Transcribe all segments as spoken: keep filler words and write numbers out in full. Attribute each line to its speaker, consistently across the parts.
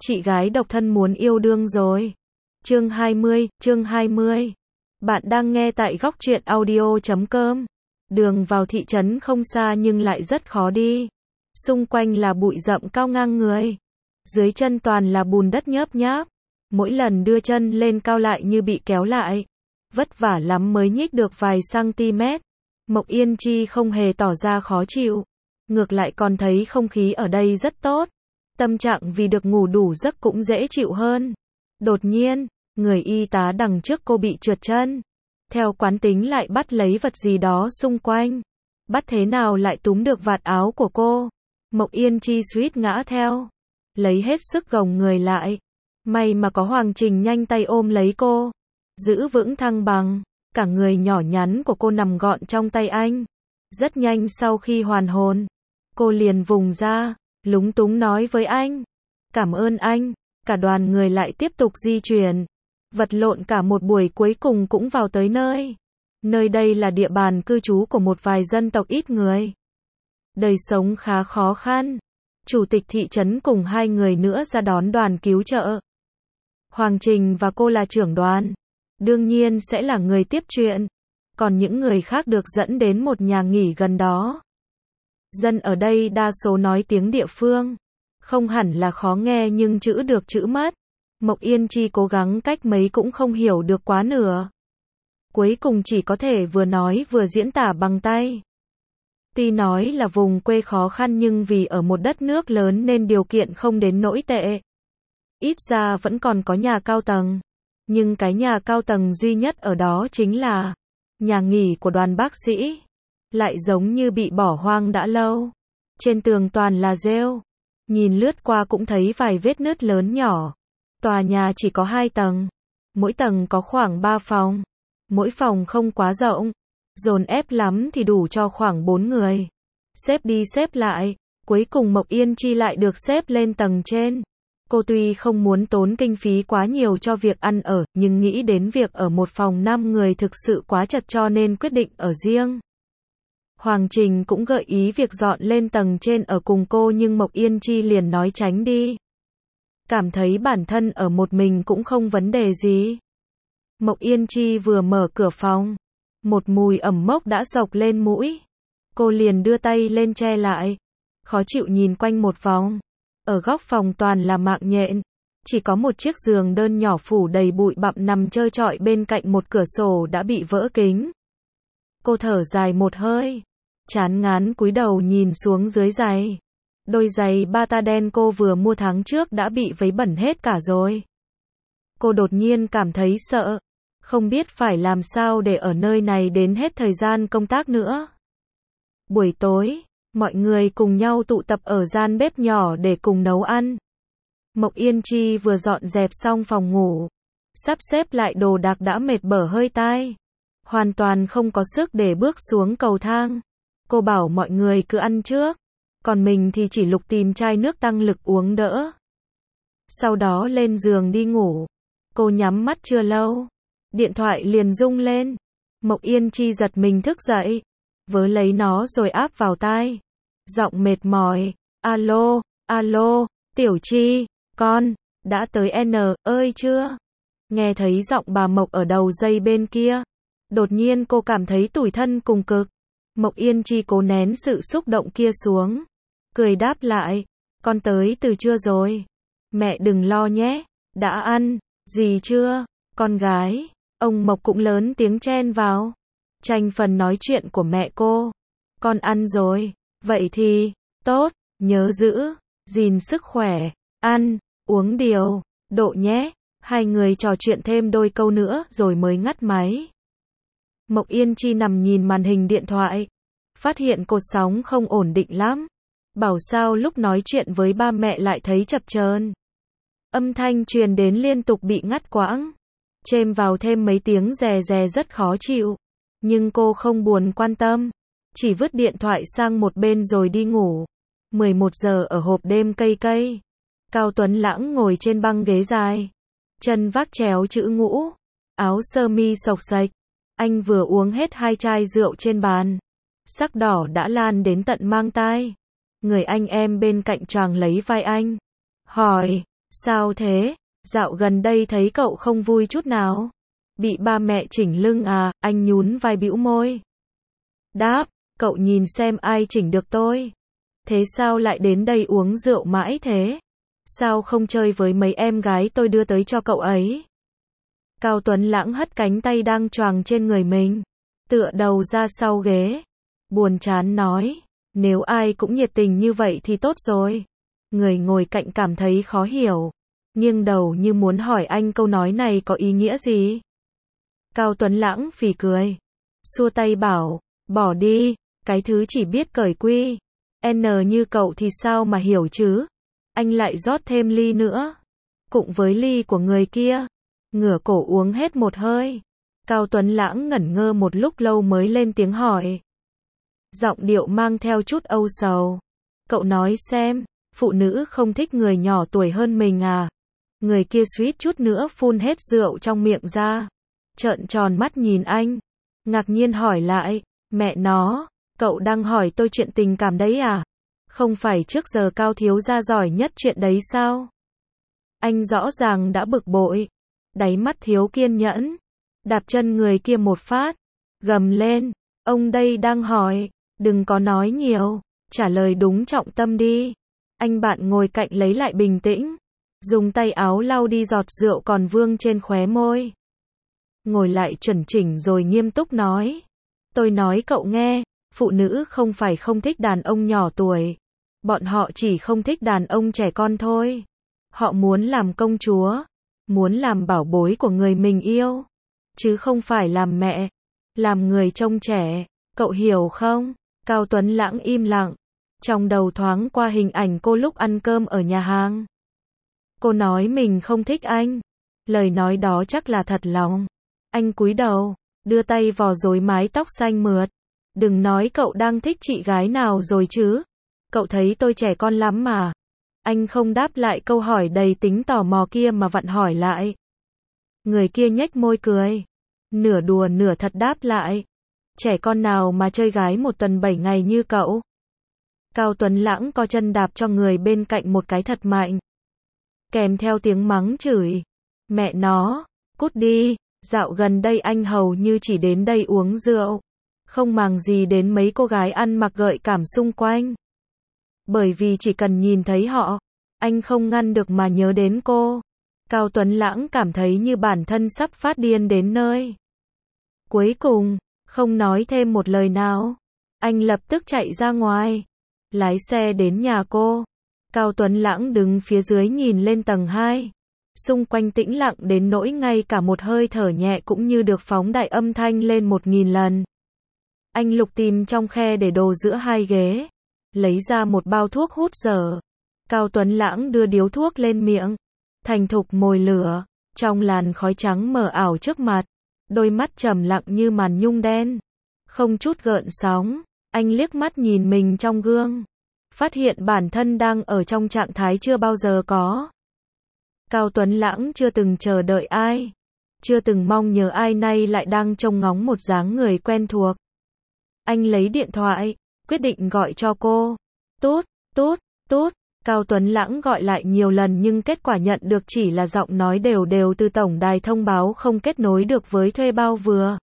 Speaker 1: Chị gái độc thân muốn yêu đương rồi. Chương hai mươi, chương hai mươi. Bạn đang nghe tại góc truyện audio chấm com. Đường vào thị trấn không xa nhưng lại rất khó đi. Xung quanh là bụi rậm cao ngang người. Dưới chân toàn là bùn đất nhớp nháp. Mỗi lần đưa chân lên cao lại như bị kéo lại. Vất vả lắm mới nhích được vài cm. Mộc Yên Chi không hề tỏ ra khó chịu. Ngược lại còn thấy không khí ở đây rất tốt. Tâm trạng vì được ngủ đủ giấc cũng dễ chịu hơn. Đột nhiên, người y tá đằng trước cô bị trượt chân. Theo quán tính lại bắt lấy vật gì đó xung quanh. Bắt thế nào lại túm được vạt áo của cô. Mộc Yên Chi suýt ngã theo. Lấy hết sức gồng người lại. May mà có Hoàng Trình nhanh tay ôm lấy cô. Giữ vững thăng bằng. Cả người nhỏ nhắn của cô nằm gọn trong tay anh. Rất nhanh sau khi hoàn hồn, cô liền vùng ra, lúng túng nói với anh. Cảm ơn anh. Cả đoàn người lại tiếp tục di chuyển. Vật lộn cả một buổi cuối cùng cũng vào tới nơi. Nơi đây là địa bàn cư trú của một vài dân tộc ít người. Đời sống khá khó khăn. Chủ tịch thị trấn cùng hai người nữa ra đón đoàn cứu trợ. Hoàng Trình và cô là trưởng đoàn. Đương nhiên sẽ là người tiếp chuyện. Còn những người khác được dẫn đến một nhà nghỉ gần đó. Dân ở đây đa số nói tiếng địa phương. Không hẳn là khó nghe nhưng chữ được chữ mất. Mộc Yên Chi cố gắng cách mấy cũng không hiểu được quá nửa. Cuối cùng chỉ có thể vừa nói vừa diễn tả bằng tay. Tuy nói là vùng quê khó khăn nhưng vì ở một đất nước lớn nên điều kiện không đến nỗi tệ. Ít ra vẫn còn có nhà cao tầng. Nhưng cái nhà cao tầng duy nhất ở đó chính là nhà nghỉ của đoàn bác sĩ. Lại giống như bị bỏ hoang đã lâu. Trên tường toàn là rêu. Nhìn lướt qua cũng thấy vài vết nứt lớn nhỏ. Tòa nhà chỉ có hai tầng. Mỗi tầng có khoảng ba phòng. Mỗi phòng không quá rộng. Dồn ép lắm thì đủ cho khoảng bốn người. Xếp đi xếp lại. Cuối cùng Mộc Yên Chi lại được xếp lên tầng trên. Cô tuy không muốn tốn kinh phí quá nhiều cho việc ăn ở, nhưng nghĩ đến việc ở một phòng năm người thực sự quá chật cho nên quyết định ở riêng. Hoàng Trình cũng gợi ý việc dọn lên tầng trên ở cùng cô nhưng Mộc Yên Chi liền nói tránh đi. Cảm thấy bản thân ở một mình cũng không vấn đề gì. Mộc Yên Chi vừa mở cửa phòng. Một mùi ẩm mốc đã xộc lên mũi. Cô liền đưa tay lên che lại. Khó chịu nhìn quanh một vòng. Ở góc phòng toàn là mạng nhện. Chỉ có một chiếc giường đơn nhỏ phủ đầy bụi bặm nằm trơ trọi bên cạnh một cửa sổ đã bị vỡ kính. Cô thở dài một hơi. Chán ngán cúi đầu nhìn xuống dưới giày. Đôi giày bata đen cô vừa mua tháng trước đã bị vấy bẩn hết cả rồi. Cô đột nhiên cảm thấy sợ. Không biết phải làm sao để ở nơi này đến hết thời gian công tác nữa. Buổi tối, mọi người cùng nhau tụ tập ở gian bếp nhỏ để cùng nấu ăn. Mộc Yên Chi vừa dọn dẹp xong phòng ngủ. Sắp xếp lại đồ đạc đã mệt bở hơi tai. Hoàn toàn không có sức để bước xuống cầu thang. Cô bảo mọi người cứ ăn trước. Còn mình thì chỉ lục tìm chai nước tăng lực uống đỡ. Sau đó lên giường đi ngủ. Cô nhắm mắt chưa lâu. Điện thoại liền rung lên. Mộc Yên Chi giật mình thức dậy. Vớ lấy nó rồi áp vào tai. Giọng mệt mỏi. Alo, alo, Tiểu Chi, con, đã tới N, ơi chưa? Nghe thấy giọng bà Mộc ở đầu dây bên kia. Đột nhiên cô cảm thấy tủi thân cùng cực. Mộc Yên Chi cố nén sự xúc động kia xuống. Cười đáp lại. Con tới từ trưa rồi. Mẹ đừng lo nhé. Đã ăn, gì chưa? Con gái. Ông Mộc cũng lớn tiếng chen vào. Tranh phần nói chuyện của mẹ cô. Con ăn rồi. Vậy thì, tốt, nhớ giữ, gìn sức khỏe, ăn, uống điều, độ nhé. Hai người trò chuyện thêm đôi câu nữa rồi mới ngắt máy. Mộc Yên Chi nằm nhìn màn hình điện thoại. Phát hiện cột sóng không ổn định lắm. Bảo sao lúc nói chuyện với ba mẹ lại thấy chập chờn. Âm thanh truyền đến liên tục bị ngắt quãng. Chêm vào thêm mấy tiếng rè rè rất khó chịu. Nhưng cô không buồn quan tâm. Chỉ vứt điện thoại sang một bên rồi đi ngủ. mười một giờ ở hộp đêm cây cây. Cao Tuấn Lãng ngồi trên băng ghế dài. Chân vác chéo chữ ngũ. Áo sơ mi xộc xệch. Anh vừa uống hết hai chai rượu trên bàn. Sắc đỏ đã lan đến tận mang tai. Người anh em bên cạnh choàng lấy vai anh. Hỏi, Sao thế? Dạo gần đây thấy cậu không vui chút nào. Bị ba mẹ chỉnh lưng à? Anh nhún vai bĩu môi. Đáp, cậu nhìn xem ai chỉnh được tôi. Thế sao lại đến đây uống rượu mãi thế? Sao không chơi với mấy em gái tôi đưa tới cho cậu ấy? Cao Tuấn Lãng hất cánh tay đang choàng trên người mình, tựa đầu ra sau ghế, buồn chán nói, nếu ai cũng nhiệt tình như vậy thì tốt rồi. Người ngồi cạnh cảm thấy khó hiểu, nghiêng đầu như muốn hỏi anh câu nói này có ý nghĩa gì. Cao Tuấn Lãng phì cười, xua tay bảo, bỏ đi, cái thứ chỉ biết cởi quy. N như cậu thì sao mà hiểu chứ? Anh lại rót thêm ly nữa, cùng với ly của người kia, ngửa cổ uống hết một hơi. Cao Tuấn Lãng ngẩn ngơ một lúc lâu mới lên tiếng hỏi. Giọng điệu mang theo chút âu sầu. Cậu nói xem, phụ nữ không thích người nhỏ tuổi hơn mình à? Người kia suýt chút nữa phun hết rượu trong miệng ra, trợn tròn mắt nhìn anh, ngạc nhiên hỏi lại, mẹ nó, cậu đang hỏi tôi chuyện tình cảm đấy à? Không phải trước giờ Cao thiếu gia giỏi nhất chuyện đấy sao? Anh rõ ràng đã bực bội, đáy mắt thiếu kiên nhẫn, đạp chân người kia một phát, gầm lên, ông đây đang hỏi, đừng có nói nhiều, trả lời đúng trọng tâm đi. Anh bạn ngồi cạnh lấy lại bình tĩnh, dùng tay áo lau đi giọt rượu còn vương trên khóe môi. Ngồi lại chuẩn chỉnh rồi nghiêm túc nói, tôi nói cậu nghe, phụ nữ không phải không thích đàn ông nhỏ tuổi, bọn họ chỉ không thích đàn ông trẻ con thôi. Họ muốn làm công chúa, muốn làm bảo bối của người mình yêu, chứ không phải làm mẹ, làm người trông trẻ, cậu hiểu không? Cao Tuấn Lãng im lặng, trong đầu thoáng qua hình ảnh cô lúc ăn cơm ở nhà hàng. Cô nói mình không thích anh, lời nói đó chắc là thật lòng. Anh cúi đầu, đưa tay vò rối mái tóc xanh mượt. Đừng nói cậu đang thích chị gái nào rồi chứ, cậu thấy tôi trẻ con lắm mà. Anh không đáp lại câu hỏi đầy tính tò mò kia mà vặn hỏi lại. Người kia nhếch môi cười, nửa đùa nửa thật đáp lại, trẻ con nào mà chơi gái một tuần bảy ngày như cậu. Cao Tuấn Lãng co chân đạp cho người bên cạnh một cái thật mạnh, kèm theo tiếng mắng chửi, mẹ nó, cút đi. Dạo gần đây anh hầu như chỉ đến đây uống rượu, không màng gì đến mấy cô gái ăn mặc gợi cảm xung quanh. Bởi vì chỉ cần nhìn thấy họ, anh không ngăn được mà nhớ đến cô. Cao Tuấn Lãng cảm thấy như bản thân sắp phát điên đến nơi. Cuối cùng, không nói thêm một lời nào, anh lập tức chạy ra ngoài, lái xe đến nhà cô. Cao Tuấn Lãng đứng phía dưới nhìn lên tầng hai. Xung quanh tĩnh lặng đến nỗi ngay cả một hơi thở nhẹ cũng như được phóng đại âm thanh lên một nghìn lần. Anh lục tìm trong khe để đồ giữa hai ghế, lấy ra một bao thuốc hút dở. Cao Tuấn Lãng đưa điếu thuốc lên miệng, thành thục mồi lửa, trong làn khói trắng mờ ảo trước mặt, đôi mắt trầm lặng như màn nhung đen, không chút gợn sóng. Anh liếc mắt nhìn mình trong gương, phát hiện bản thân đang ở trong trạng thái chưa bao giờ có. Cao Tuấn Lãng chưa từng chờ đợi ai, chưa từng mong nhờ ai, nay lại đang trông ngóng một dáng người quen thuộc. Anh lấy điện thoại, quyết định gọi cho cô. Tút, tút, tút. Cao Tuấn Lãng gọi lại nhiều lần nhưng kết quả nhận được chỉ là giọng nói đều đều từ tổng đài thông báo không kết nối được với thuê bao vừa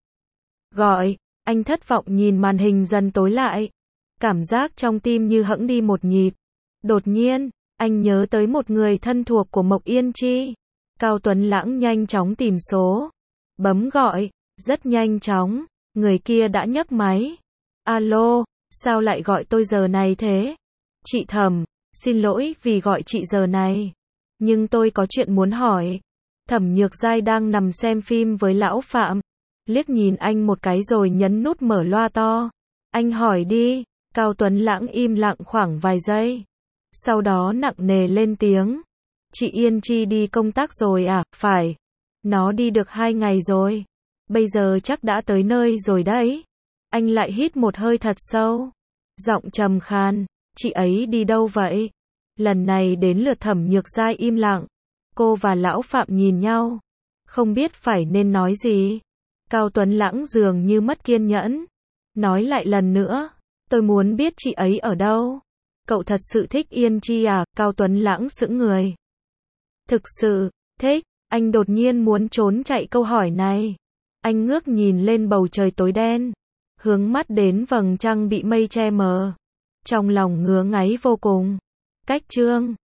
Speaker 1: gọi. Anh thất vọng nhìn màn hình dần tối lại, cảm giác trong tim như hẫng đi một nhịp. Đột nhiên, anh nhớ tới một người thân thuộc của Mộc Yên Chi. Cao Tuấn Lãng nhanh chóng tìm số, bấm gọi, rất nhanh chóng, người kia đã nhấc máy. Alo, sao lại gọi tôi giờ này thế? Chị Thẩm, xin lỗi vì gọi chị giờ này, nhưng tôi có chuyện muốn hỏi. Thẩm Nhược Giai đang nằm xem phim với lão Phạm, liếc nhìn anh một cái rồi nhấn nút mở loa to. Anh hỏi đi. Cao Tuấn Lãng im lặng khoảng vài giây, sau đó nặng nề lên tiếng. Chị Yên Chi đi công tác rồi à? Phải. Nó đi được hai ngày rồi. Bây giờ chắc đã tới nơi rồi đấy. Anh lại hít một hơi thật sâu, giọng trầm khan. Chị ấy đi đâu vậy? Lần này đến lượt Thẩm Nhược Giai im lặng. Cô và lão Phạm nhìn nhau, không biết phải nên nói gì. Cao Tuấn Lãng dường như mất kiên nhẫn, nói lại lần nữa. Tôi muốn biết chị ấy ở đâu. Cậu thật sự thích Yên Chi à? Cao Tuấn Lãng sững người. Thực sự, thích, anh đột nhiên muốn trốn chạy câu hỏi này. Anh ngước nhìn lên bầu trời tối đen, hướng mắt đến vầng trăng bị mây che mờ. Trong lòng ngứa ngáy vô cùng. Cách chương